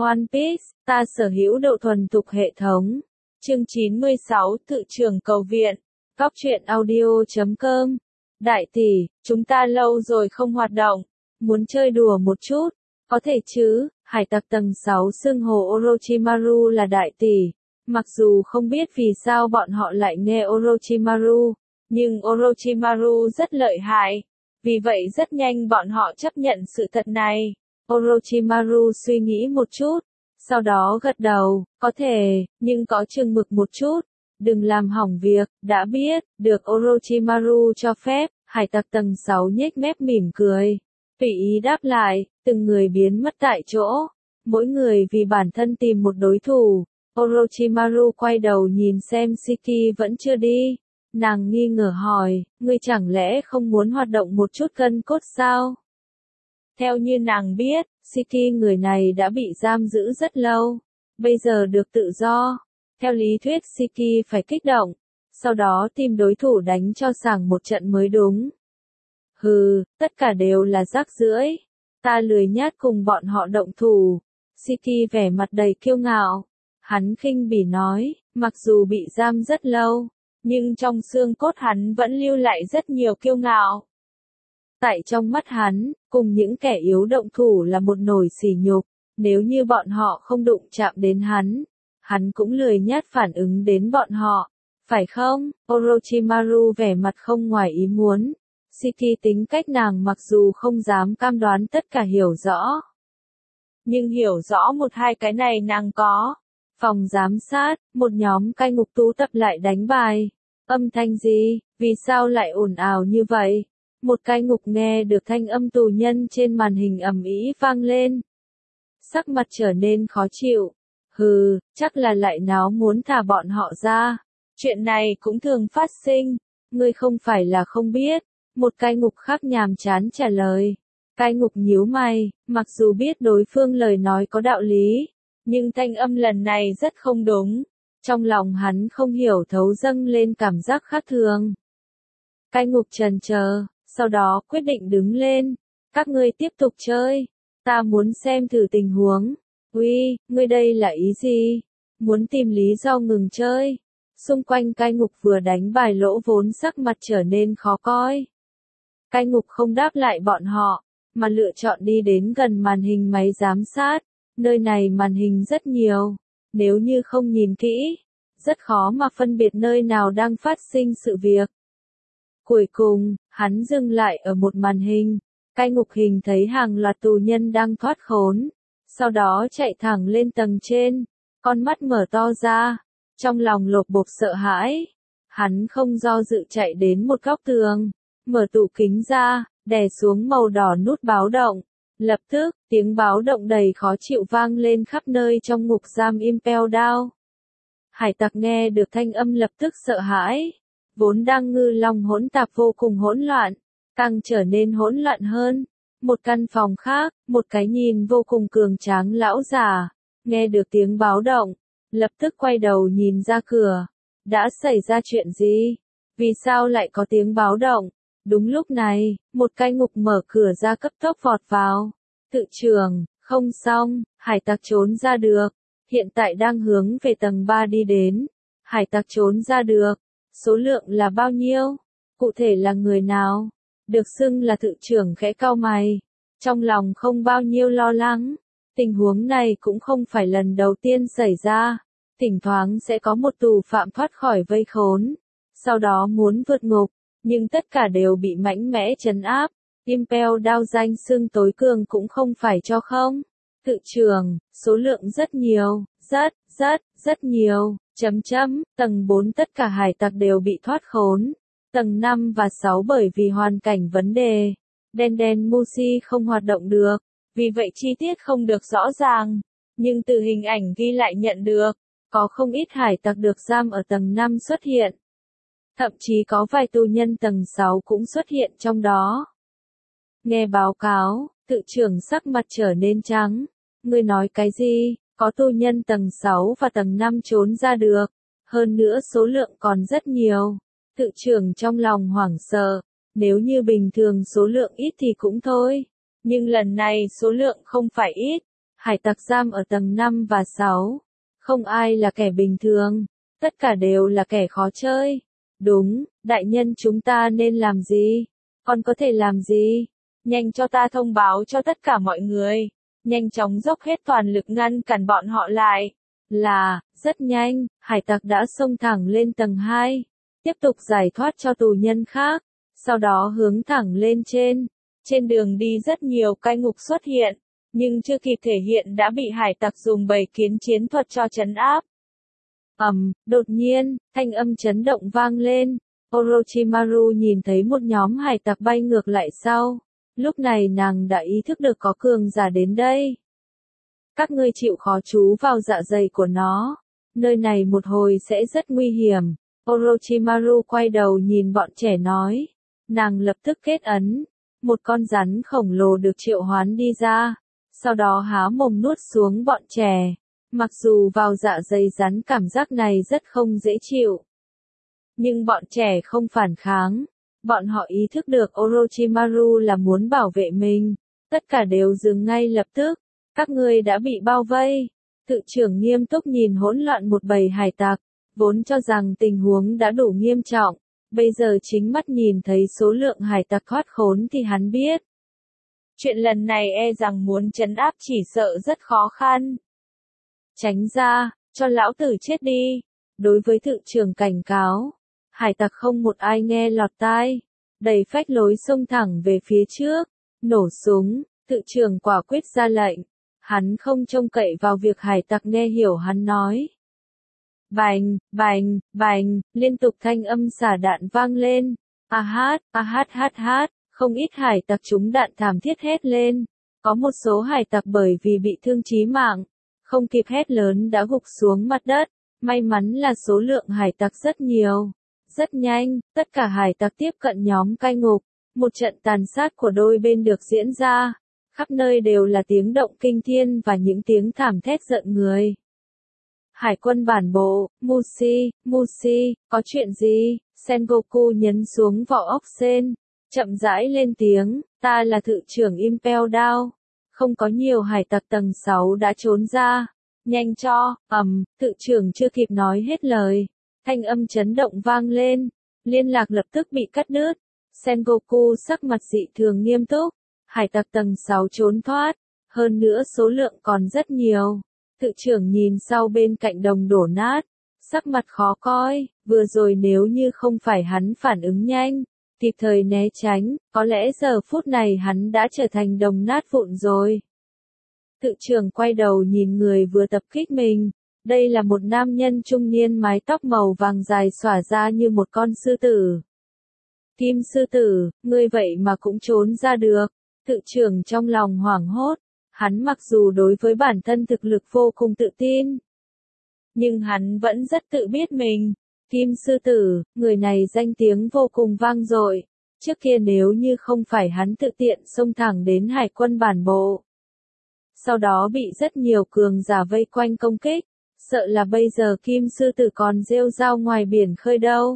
One Piece, ta sở hữu độ thuần thục hệ thống. Chương 96, tự trường cầu viện. Góc truyện audio.com. Đại tỷ, chúng ta lâu rồi không hoạt động. Muốn chơi đùa một chút. Có thể chứ, hải tặc tầng 6 xưng hô Orochimaru là đại tỷ. Mặc dù không biết vì sao bọn họ lại nghe Orochimaru, nhưng Orochimaru rất lợi hại. Vì vậy rất nhanh bọn họ chấp nhận sự thật này. Orochimaru suy nghĩ một chút, sau đó gật đầu, có thể, nhưng có chừng mực một chút, đừng làm hỏng việc, đã biết, được Orochimaru cho phép, hải tặc tầng 6 nhếch mép mỉm cười, tùy ý đáp lại, từng người biến mất tại chỗ, mỗi người vì bản thân tìm một đối thủ. Orochimaru quay đầu nhìn xem Shiki vẫn chưa đi, nàng nghi ngờ hỏi, ngươi chẳng lẽ không muốn hoạt động một chút gân cốt sao? Theo như nàng biết, Shiki người này đã bị giam giữ rất lâu, bây giờ được tự do. Theo lý thuyết Shiki phải kích động, sau đó tìm đối thủ đánh cho sảng một trận mới đúng. Hừ, tất cả đều là rác rưởi, ta lười nhát cùng bọn họ động thủ. Shiki vẻ mặt đầy kiêu ngạo, hắn khinh bỉ nói, mặc dù bị giam rất lâu, nhưng trong xương cốt hắn vẫn lưu lại rất nhiều kiêu ngạo. Tại trong mắt hắn, cùng những kẻ yếu động thủ là một nồi sỉ nhục, nếu như bọn họ không đụng chạm đến hắn cũng lười nhát phản ứng đến bọn họ, phải không? Orochimaru vẻ mặt không ngoài ý muốn. Shiki tính cách nàng mặc dù không dám cam đoán tất cả hiểu rõ, nhưng hiểu rõ một hai cái này nàng có. Phòng giám sát, một nhóm cai ngục tụ tập lại đánh bài. Âm thanh gì? Vì sao lại ồn ào như vậy? Một cai ngục nghe được thanh âm tù nhân trên màn hình ầm ĩ vang lên. Sắc mặt trở nên khó chịu. Hừ, chắc là lại náo muốn thả bọn họ ra. Chuyện này cũng thường phát sinh. Ngươi không phải là không biết. Một cai ngục khác nhàm chán trả lời. Cai ngục nhíu mày, mặc dù biết đối phương lời nói có đạo lý, nhưng thanh âm lần này rất không đúng. Trong lòng hắn không hiểu thấu dâng lên cảm giác khác thường. Cai ngục chần chờ, sau đó quyết định đứng lên. Các ngươi tiếp tục chơi. Ta muốn xem thử tình huống. Uy, ngươi đây là ý gì? Muốn tìm lý do ngừng chơi. Xung quanh cai ngục vừa đánh bài lỗ vốn sắc mặt trở nên khó coi. Cai ngục không đáp lại bọn họ, mà lựa chọn đi đến gần màn hình máy giám sát. Nơi này màn hình rất nhiều. Nếu như không nhìn kỹ, rất khó mà phân biệt nơi nào đang phát sinh sự việc. Cuối cùng, hắn dừng lại ở một màn hình. Cai ngục hình thấy hàng loạt tù nhân đang thoát khốn. Sau đó chạy thẳng lên tầng trên. Con mắt mở to ra. Trong lòng lột bột sợ hãi. Hắn không do dự chạy đến một góc tường. Mở tủ kính ra, đè xuống màu đỏ nút báo động. Lập tức, tiếng báo động đầy khó chịu vang lên khắp nơi trong ngục giam Impel Down. Hải tặc nghe được thanh âm lập tức sợ hãi. Vốn đang ngư long hỗn tạp vô cùng hỗn loạn, càng trở nên hỗn loạn hơn. Một căn phòng khác, một cái nhìn vô cùng cường tráng lão già, nghe được tiếng báo động, lập tức quay đầu nhìn ra cửa. Đã xảy ra chuyện gì? Vì sao lại có tiếng báo động? Đúng lúc này, một cai ngục mở cửa ra cấp tốc vọt vào. Tự trưởng, không xong, hải tặc trốn ra được. Hiện tại đang hướng về tầng 3 đi đến. Hải tặc trốn ra được. Số lượng là bao nhiêu? Cụ thể là người nào? Được xưng là tự trưởng khẽ cau mày. Trong lòng không bao nhiêu lo lắng. Tình huống này cũng không phải lần đầu tiên xảy ra. Thỉnh thoảng sẽ có một tù phạm thoát khỏi vây khốn. Sau đó muốn vượt ngục. Nhưng tất cả đều bị mạnh mẽ trấn áp. Impel Down danh xưng tối cường cũng không phải cho không. Tự trưởng, số lượng rất nhiều, rất nhiều, tầng 4 tất cả hải tặc đều bị thoát khốn. Tầng 5 và 6 bởi vì hoàn cảnh vấn đề. Đen Mushi không hoạt động được. Vì vậy chi tiết không được rõ ràng. Nhưng từ hình ảnh ghi lại nhận được, có không ít hải tặc được giam ở tầng 5 xuất hiện. Thậm chí có vài tù nhân tầng 6 cũng xuất hiện trong đó. Nghe báo cáo, tự trưởng sắc mặt trở nên trắng. Ngươi nói cái gì? Có tù nhân tầng 6 và tầng 5 trốn ra được. Hơn nữa số lượng còn rất nhiều. Tự trưởng trong lòng hoảng sợ. Nếu như bình thường số lượng ít thì cũng thôi. Nhưng lần này số lượng không phải ít. Hải tặc giam ở tầng 5 và 6. Không ai là kẻ bình thường, tất cả đều là kẻ khó chơi. Đúng, đại nhân chúng ta nên làm gì? Còn có thể làm gì? Nhanh cho ta thông báo cho tất cả mọi người. Nhanh chóng dốc hết toàn lực ngăn cản bọn họ lại. Rất nhanh, hải tặc đã xông thẳng lên tầng 2. Tiếp tục giải thoát cho tù nhân khác. Sau đó hướng thẳng lên trên. Trên đường đi rất nhiều cai ngục xuất hiện. Nhưng chưa kịp thể hiện đã bị hải tặc dùng bầy kiến chiến thuật cho trấn áp. Đột nhiên, thanh âm chấn động vang lên. Orochimaru nhìn thấy một nhóm hải tặc bay ngược lại sau. Lúc này nàng đã ý thức được có cường giả đến đây. Các ngươi chịu khó trú vào dạ dày của nó. Nơi này một hồi sẽ rất nguy hiểm. Orochimaru quay đầu nhìn bọn trẻ nói. Nàng lập tức kết ấn. Một con rắn khổng lồ được triệu hoán đi ra. Sau đó há mồm nuốt xuống bọn trẻ. Mặc dù vào dạ dày rắn cảm giác này rất không dễ chịu. Nhưng bọn trẻ không phản kháng. Bọn họ ý thức được Orochimaru là muốn bảo vệ mình. Tất cả đều dừng ngay lập tức. Các ngươi đã bị bao vây. Tự trưởng nghiêm túc nhìn hỗn loạn một bầy hải tặc. Vốn cho rằng tình huống đã đủ nghiêm trọng. Bây giờ chính mắt nhìn thấy số lượng hải tặc thoát khốn thì hắn biết. Chuyện lần này e rằng muốn trấn áp chỉ sợ rất khó khăn. Tránh ra, cho lão tử chết đi. Đối với tự trưởng cảnh cáo. Hải tặc không một ai nghe lọt tai. Đầy phách lối xông thẳng về phía trước. Nổ súng, tự trưởng quả quyết ra lệnh. Hắn không trông cậy vào việc hải tặc nghe hiểu hắn nói. Bành, bành, bành, liên tục thanh âm xả đạn vang lên. Hát, không ít hải tặc trúng đạn thảm thiết hét lên. Có một số hải tặc bởi vì bị thương chí mạng, không kịp hét lớn đã gục xuống mặt đất. May mắn là số lượng hải tặc rất nhiều. Rất nhanh, tất cả hải tặc tiếp cận nhóm cai ngục. Một trận tàn sát của đôi bên được diễn ra. Khắp nơi đều là tiếng động kinh thiên và những tiếng thảm thét rợn người. Hải quân bản bộ, Mushi, có chuyện gì? Sengoku nhấn xuống vỏ ốc sên, chậm rãi lên tiếng, ta là thự trưởng Impel Down. Không có nhiều hải tặc tầng 6 đã trốn ra. Nhanh cho, thự trưởng chưa kịp nói hết lời. Thanh âm chấn động vang lên, liên lạc lập tức bị cắt đứt. Sengoku sắc mặt dị thường nghiêm túc. Hải tặc tầng 6 trốn thoát, hơn nữa số lượng còn rất nhiều. Tự trưởng nhìn sau bên cạnh đồng đổ nát, sắc mặt khó coi, vừa rồi nếu như không phải hắn phản ứng nhanh, kịp thời né tránh, có lẽ giờ phút này hắn đã trở thành đồng nát vụn rồi. Tự trưởng quay đầu nhìn người vừa tập kích mình, đây là một nam nhân trung niên mái tóc màu vàng dài xõa ra như một con sư tử. Kim sư tử, ngươi vậy mà cũng trốn ra được. Tự trưởng trong lòng hoảng hốt, hắn mặc dù đối với bản thân thực lực vô cùng tự tin, nhưng hắn vẫn rất tự biết mình. Kim sư tử, người này danh tiếng vô cùng vang dội. Trước kia nếu như không phải hắn tự tiện xông thẳng đến hải quân bản bộ, sau đó bị rất nhiều cường giả vây quanh công kích, sợ là bây giờ Kim sư tử còn rêu rao ngoài biển khơi đâu.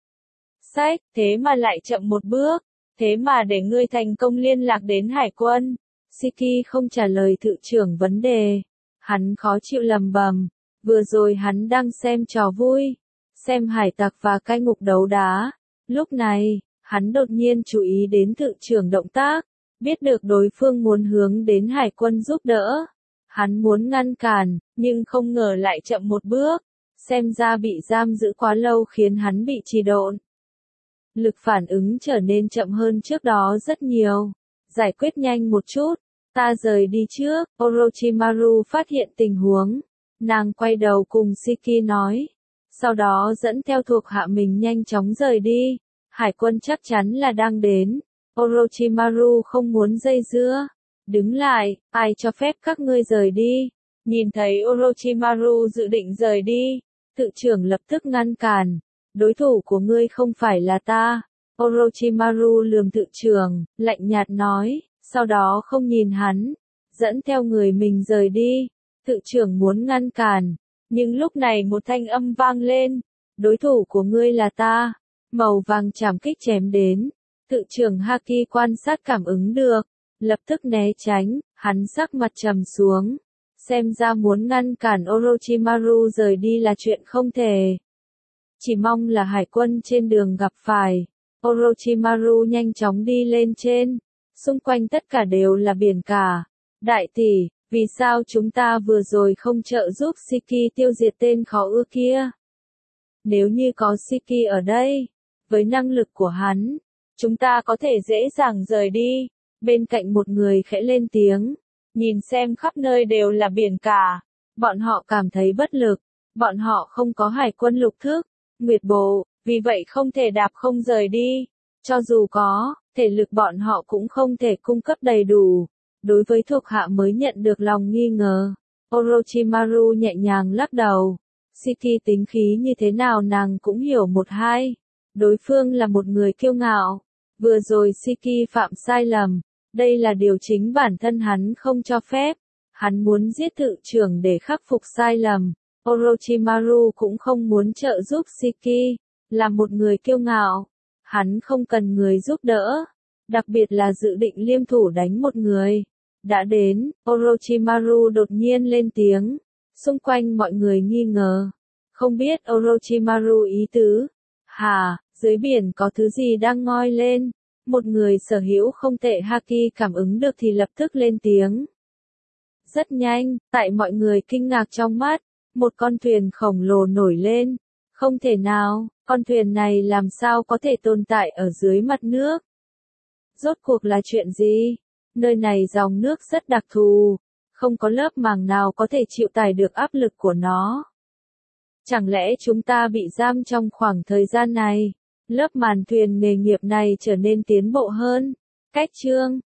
Thế mà lại chậm một bước. Thế mà để ngươi thành công liên lạc đến hải quân. Shiki không trả lời thự trưởng vấn đề. Hắn khó chịu lầm bầm. Vừa rồi hắn đang xem trò vui. Xem hải tặc và cai ngục đấu đá. Lúc này, hắn đột nhiên chú ý đến thự trưởng động tác. Biết được đối phương muốn hướng đến hải quân giúp đỡ. Hắn muốn ngăn cản, nhưng không ngờ lại chậm một bước. Xem ra bị giam giữ quá lâu khiến hắn bị trì độn. Lực phản ứng trở nên chậm hơn trước đó rất nhiều. Giải quyết nhanh một chút. Ta rời đi trước. Orochimaru phát hiện tình huống. Nàng quay đầu cùng Shiki nói. Sau đó dẫn theo thuộc hạ mình nhanh chóng rời đi. Hải quân chắc chắn là đang đến. Orochimaru không muốn dây dưa. Đứng lại, ai cho phép các ngươi rời đi. Nhìn thấy Orochimaru dự định rời đi. Tự trưởng lập tức ngăn cản. Đối thủ của ngươi không phải là ta. Orochimaru lườm tự trưởng, lạnh nhạt nói, sau đó không nhìn hắn, dẫn theo người mình rời đi. Tự trưởng muốn ngăn cản, nhưng lúc này một thanh âm vang lên, đối thủ của ngươi là ta. Màu vàng chảm kích chém đến, tự trưởng Haki quan sát cảm ứng được, lập tức né tránh, hắn sắc mặt trầm xuống. Xem ra muốn ngăn cản Orochimaru rời đi là chuyện không thể. Chỉ mong là hải quân trên đường gặp phải. Orochimaru nhanh chóng đi lên trên. Xung quanh tất cả đều là biển cả. Đại tỷ, vì sao chúng ta vừa rồi không trợ giúp Shiki tiêu diệt tên khó ưa kia? Nếu như có Shiki ở đây, với năng lực của hắn, chúng ta có thể dễ dàng rời đi. Bên cạnh một người khẽ lên tiếng. Nhìn xem khắp nơi đều là biển cả. Bọn họ cảm thấy bất lực. Bọn họ không có hải quân lục thức, nguyệt bộ, vì vậy không thể đạp không rời đi. Cho dù có, thể lực bọn họ cũng không thể cung cấp đầy đủ. Đối với thuộc hạ mới nhận được lòng nghi ngờ, Orochimaru nhẹ nhàng lắc đầu. Shiki tính khí như thế nào nàng cũng hiểu một hai. Đối phương là một người kiêu ngạo. Vừa rồi Shiki phạm sai lầm. Đây là điều chính bản thân hắn không cho phép. Hắn muốn giết thự trưởng để khắc phục sai lầm. Orochimaru cũng không muốn trợ giúp Shiki. Là một người kiêu ngạo. Hắn không cần người giúp đỡ. Đặc biệt là dự định liên thủ đánh một người. Đã đến, Orochimaru đột nhiên lên tiếng. Xung quanh mọi người nghi ngờ. Không biết Orochimaru ý tứ. Hà, dưới biển có thứ gì đang ngoi lên. Một người sở hữu không tệ Haki cảm ứng được thì lập tức lên tiếng. Rất nhanh, tại mọi người kinh ngạc trong mắt, một con thuyền khổng lồ nổi lên. Không thể nào, con thuyền này làm sao có thể tồn tại ở dưới mặt nước? Rốt cuộc là chuyện gì? Nơi này dòng nước rất đặc thù, không có lớp màng nào có thể chịu tải được áp lực của nó. Chẳng lẽ chúng ta bị giam trong khoảng thời gian này? Lớp màn thuyền nghề nghiệp này trở nên tiến bộ hơn. Cách chương